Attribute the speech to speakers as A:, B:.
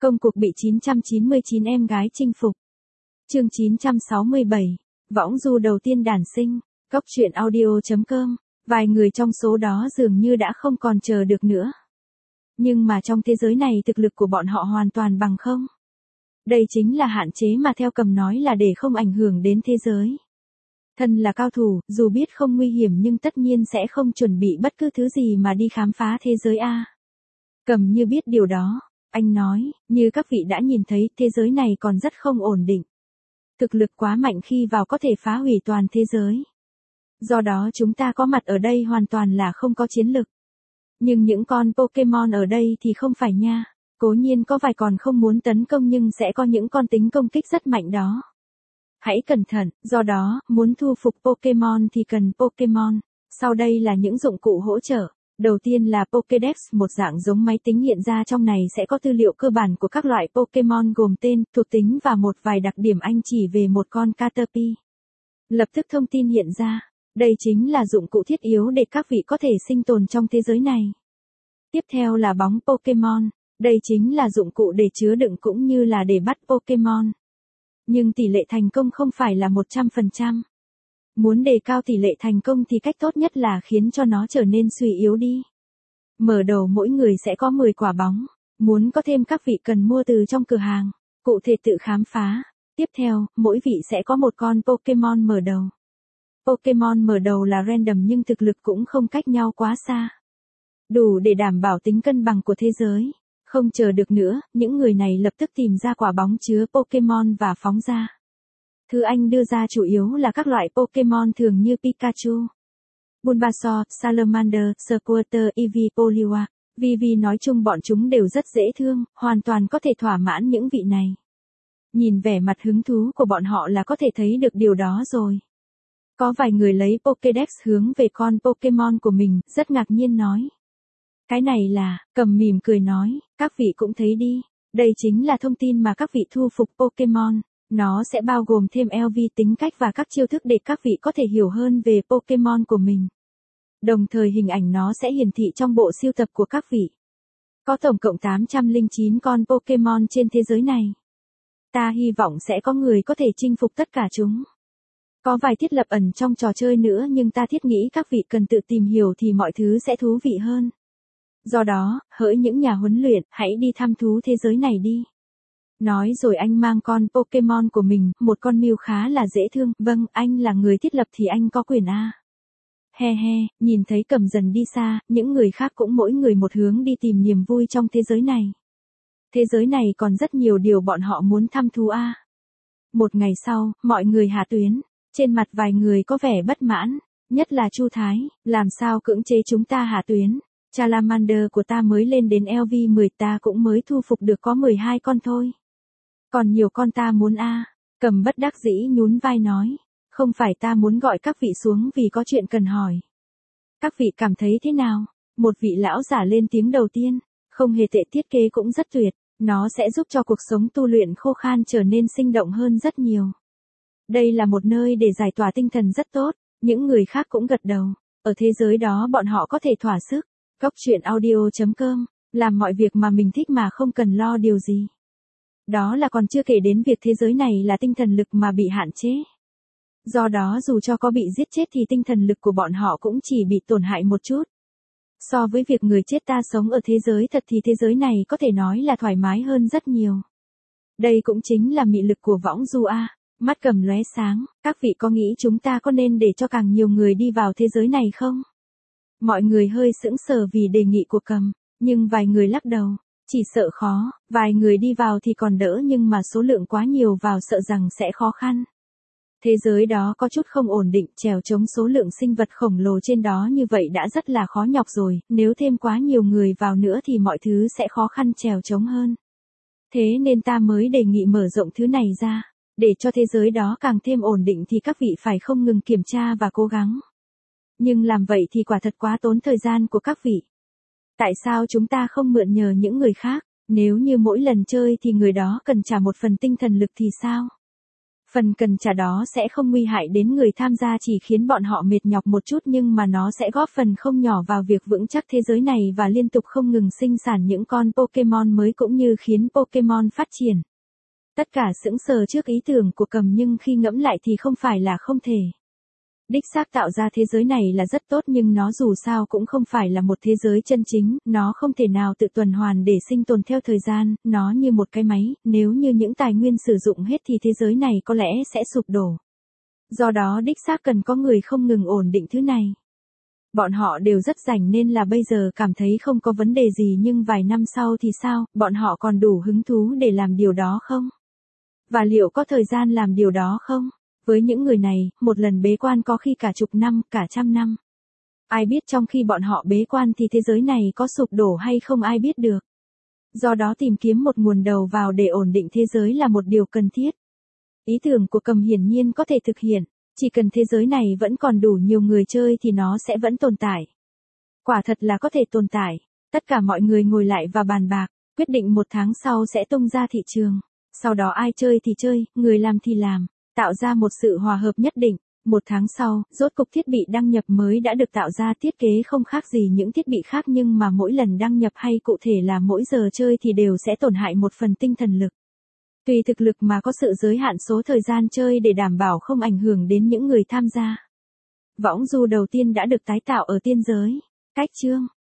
A: Công cuộc bị 999 em gái chinh phục. Chương 967. Võng du đầu tiên đản sinh. Cốc truyện audio.com. Vài người trong số đó dường như đã không còn chờ được nữa. Nhưng mà trong thế giới này thực lực của bọn họ hoàn toàn bằng không. Đây chính là hạn chế mà theo Cầm nói là để không ảnh hưởng đến thế giới. Thân là cao thủ, dù biết không nguy hiểm nhưng tất nhiên sẽ không chuẩn bị bất cứ thứ gì mà đi khám phá thế giới a. Cầm như biết điều đó, anh nói, như các vị đã nhìn thấy, thế giới này còn rất không ổn định. Thực lực quá mạnh khi vào có thể phá hủy toàn thế giới. Do đó chúng ta có mặt ở đây hoàn toàn là không có chiến lực. Nhưng những con Pokemon ở đây thì không phải nha. Cố nhiên có vài con không muốn tấn công nhưng sẽ có những con tính công kích rất mạnh đó. Hãy cẩn thận, do đó, muốn thu phục Pokemon thì cần Pokemon. Sau đây là những dụng cụ hỗ trợ. Đầu tiên là Pokédex, một dạng giống máy tính hiện ra, trong này sẽ có tư liệu cơ bản của các loại Pokemon gồm tên, thuộc tính và một vài đặc điểm anh chỉ về một con Caterpie. Lập tức thông tin hiện ra. Đây chính là dụng cụ thiết yếu để các vị có thể sinh tồn trong thế giới này. Tiếp theo là bóng Pokemon. Đây chính là dụng cụ để chứa đựng cũng như là để bắt Pokemon. Nhưng tỷ lệ thành công không phải là 100%. Muốn đề cao tỷ lệ thành công thì cách tốt nhất là khiến cho nó trở nên suy yếu đi. Mở đầu mỗi người sẽ có 10 quả bóng. Muốn có thêm các vị cần mua từ trong cửa hàng. Cụ thể tự khám phá. Tiếp theo, mỗi vị sẽ có một con Pokemon mở đầu. Pokemon mở đầu là random nhưng thực lực cũng không cách nhau quá xa. Đủ để đảm bảo tính cân bằng của thế giới. Không chờ được nữa, những người này lập tức tìm ra quả bóng chứa Pokemon và phóng ra. Thứ anh đưa ra chủ yếu là các loại Pokemon thường như Pikachu, Bulbasaur, Salamander, Squirtle, Eevee, Poliwag. Vivi nói chung bọn chúng đều rất dễ thương, hoàn toàn có thể thỏa mãn những vị này. Nhìn vẻ mặt hứng thú của bọn họ là có thể thấy được điều đó rồi. Có vài người lấy Pokédex hướng về con Pokemon của mình, rất ngạc nhiên nói. Cái này là, Cầm mỉm cười nói, các vị cũng thấy đi, đây chính là thông tin mà các vị thu phục Pokemon. Nó sẽ bao gồm thêm LV, tính cách và các chiêu thức để các vị có thể hiểu hơn về Pokemon của mình. Đồng thời hình ảnh nó sẽ hiển thị trong bộ sưu tập của các vị. Có tổng cộng 809 con Pokemon trên thế giới này. Ta hy vọng sẽ có người có thể chinh phục tất cả chúng. Có vài thiết lập ẩn trong trò chơi nữa nhưng ta thiết nghĩ các vị cần tự tìm hiểu thì mọi thứ sẽ thú vị hơn. Do đó, hỡi những nhà huấn luyện, hãy đi thăm thú thế giới này đi. Nói rồi anh mang con Pokemon của mình, một con Mew khá là dễ thương. Vâng, anh là người thiết lập thì anh có quyền a. He he, nhìn thấy Cầm dần đi xa, những người khác cũng mỗi người một hướng đi tìm niềm vui trong thế giới này. Thế giới này còn rất nhiều điều bọn họ muốn thăm thú a. Một ngày sau, mọi người hạ tuyến. Trên mặt vài người có vẻ bất mãn, nhất là Chu Thái, làm sao cưỡng chế chúng ta hạ tuyến. Charmander của ta mới lên đến LV10, ta cũng mới thu phục được có 12 con thôi. Còn nhiều con ta muốn a. Cầm bất đắc dĩ nhún vai nói, không phải ta muốn gọi các vị xuống vì có chuyện cần hỏi. Các vị cảm thấy thế nào? Một vị lão giả lên tiếng đầu tiên, không hề tệ, thiết kế cũng rất tuyệt, nó sẽ giúp cho cuộc sống tu luyện khô khan trở nên sinh động hơn rất nhiều. Đây là một nơi để giải tỏa tinh thần rất tốt, những người khác cũng gật đầu, ở thế giới đó bọn họ có thể thỏa sức. Cốc truyện audio.com, làm mọi việc mà mình thích mà không cần lo điều gì. Đó là còn chưa kể đến việc thế giới này là tinh thần lực mà bị hạn chế. Do đó dù cho có bị giết chết thì tinh thần lực của bọn họ cũng chỉ bị tổn hại một chút. So với việc người chết ta sống ở thế giới thật thì thế giới này có thể nói là thoải mái hơn rất nhiều. Đây cũng chính là mị lực của võng du a. Mắt Cầm lóe sáng, các vị có nghĩ chúng ta có nên để cho càng nhiều người đi vào thế giới này không? Mọi người hơi sững sờ vì đề nghị của Cầm, nhưng vài người lắc đầu, chỉ sợ khó, vài người đi vào thì còn đỡ nhưng mà số lượng quá nhiều vào sợ rằng sẽ khó khăn. Thế giới đó có chút không ổn định, trèo chống số lượng sinh vật khổng lồ trên đó như vậy đã rất là khó nhọc rồi, nếu thêm quá nhiều người vào nữa thì mọi thứ sẽ khó khăn trèo chống hơn. Thế nên ta mới đề nghị mở rộng thứ này ra. Để cho thế giới đó càng thêm ổn định thì các vị phải không ngừng kiểm tra và cố gắng. Nhưng làm vậy thì quả thật quá tốn thời gian của các vị. Tại sao chúng ta không mượn nhờ những người khác, nếu như mỗi lần chơi thì người đó cần trả một phần tinh thần lực thì sao? Phần cần trả đó sẽ không nguy hại đến người tham gia, chỉ khiến bọn họ mệt nhọc một chút, nhưng mà nó sẽ góp phần không nhỏ vào việc vững chắc thế giới này và liên tục không ngừng sinh sản những con Pokemon mới cũng như khiến Pokemon phát triển. Tất cả sững sờ trước ý tưởng của Cầm, nhưng khi ngẫm lại thì không phải là không thể. Đích xác tạo ra thế giới này là rất tốt, nhưng nó dù sao cũng không phải là một thế giới chân chính, nó không thể nào tự tuần hoàn để sinh tồn theo thời gian, nó như một cái máy, nếu như những tài nguyên sử dụng hết thì thế giới này có lẽ sẽ sụp đổ. Do đó đích xác cần có người không ngừng ổn định thứ này. Bọn họ đều rất rảnh nên là bây giờ cảm thấy không có vấn đề gì, nhưng vài năm sau thì sao, bọn họ còn đủ hứng thú để làm điều đó không? Và liệu có thời gian làm điều đó không? Với những người này, một lần bế quan có khi cả chục năm, cả trăm năm. Ai biết trong khi bọn họ bế quan thì thế giới này có sụp đổ hay không ai biết được. Do đó tìm kiếm một nguồn đầu vào để ổn định thế giới là một điều cần thiết. Ý tưởng của Cầm hiển nhiên có thể thực hiện, chỉ cần thế giới này vẫn còn đủ nhiều người chơi thì nó sẽ vẫn tồn tại. Quả thật là có thể tồn tại. Tất cả mọi người ngồi lại và bàn bạc, quyết định 1 tháng sau sẽ tung ra thị trường. Sau đó ai chơi thì chơi, người làm thì làm, tạo ra một sự hòa hợp nhất định. 1 tháng sau, rốt cục thiết bị đăng nhập mới đã được tạo ra, thiết kế không khác gì những thiết bị khác, nhưng mà mỗi lần đăng nhập hay cụ thể là mỗi giờ chơi thì đều sẽ tổn hại một phần tinh thần lực. Tùy thực lực mà có sự giới hạn số thời gian chơi để đảm bảo không ảnh hưởng đến những người tham gia. Võng du đầu tiên đã được tái tạo ở tiên giới. Cách chương